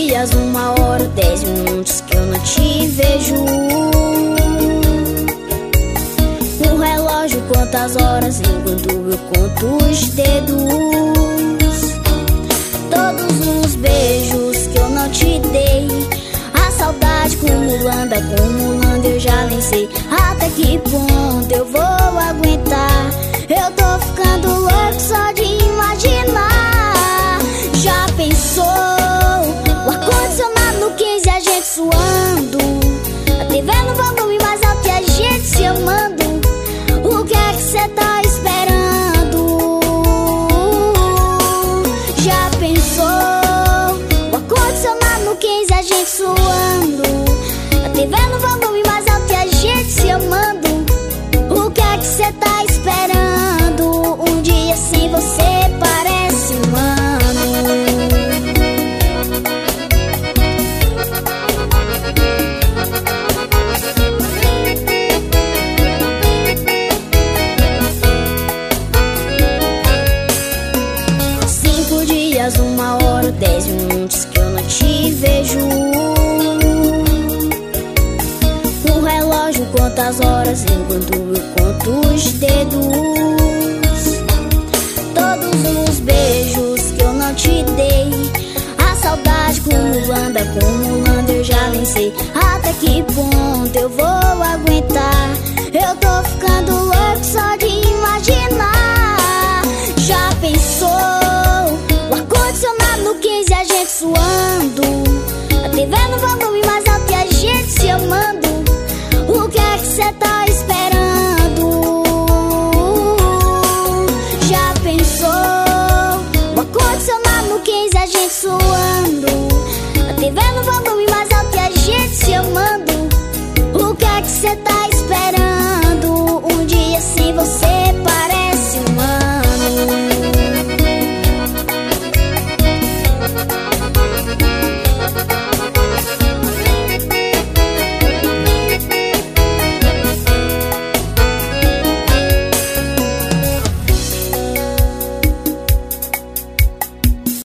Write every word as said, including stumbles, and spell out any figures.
dias, uma hora, dez minutos que eu não te vejo. O relógio conta as horas enquanto eu conto os dedos. Todos os beijos que eu não te dei, a saudade acumulando, acumulando, eu já nem sei até que ponto eu vou aguentar. Eu tô ficando louco só de imaginar. Já pensou? O ar-condicionado no quinze, a gente suando, a T V no volume mais alto e a gente se amando. O que é que cê tá esperando? Já pensou? O ar-condicionado no quinze, a gente suando, a T V no volume mais alto e a gente se amando. O que é que cê tá esperando? Um dia sem você parece um ano. Cinco dias, uma hora, dez minutos que eu não te vejo. O relógio conta as horas enquanto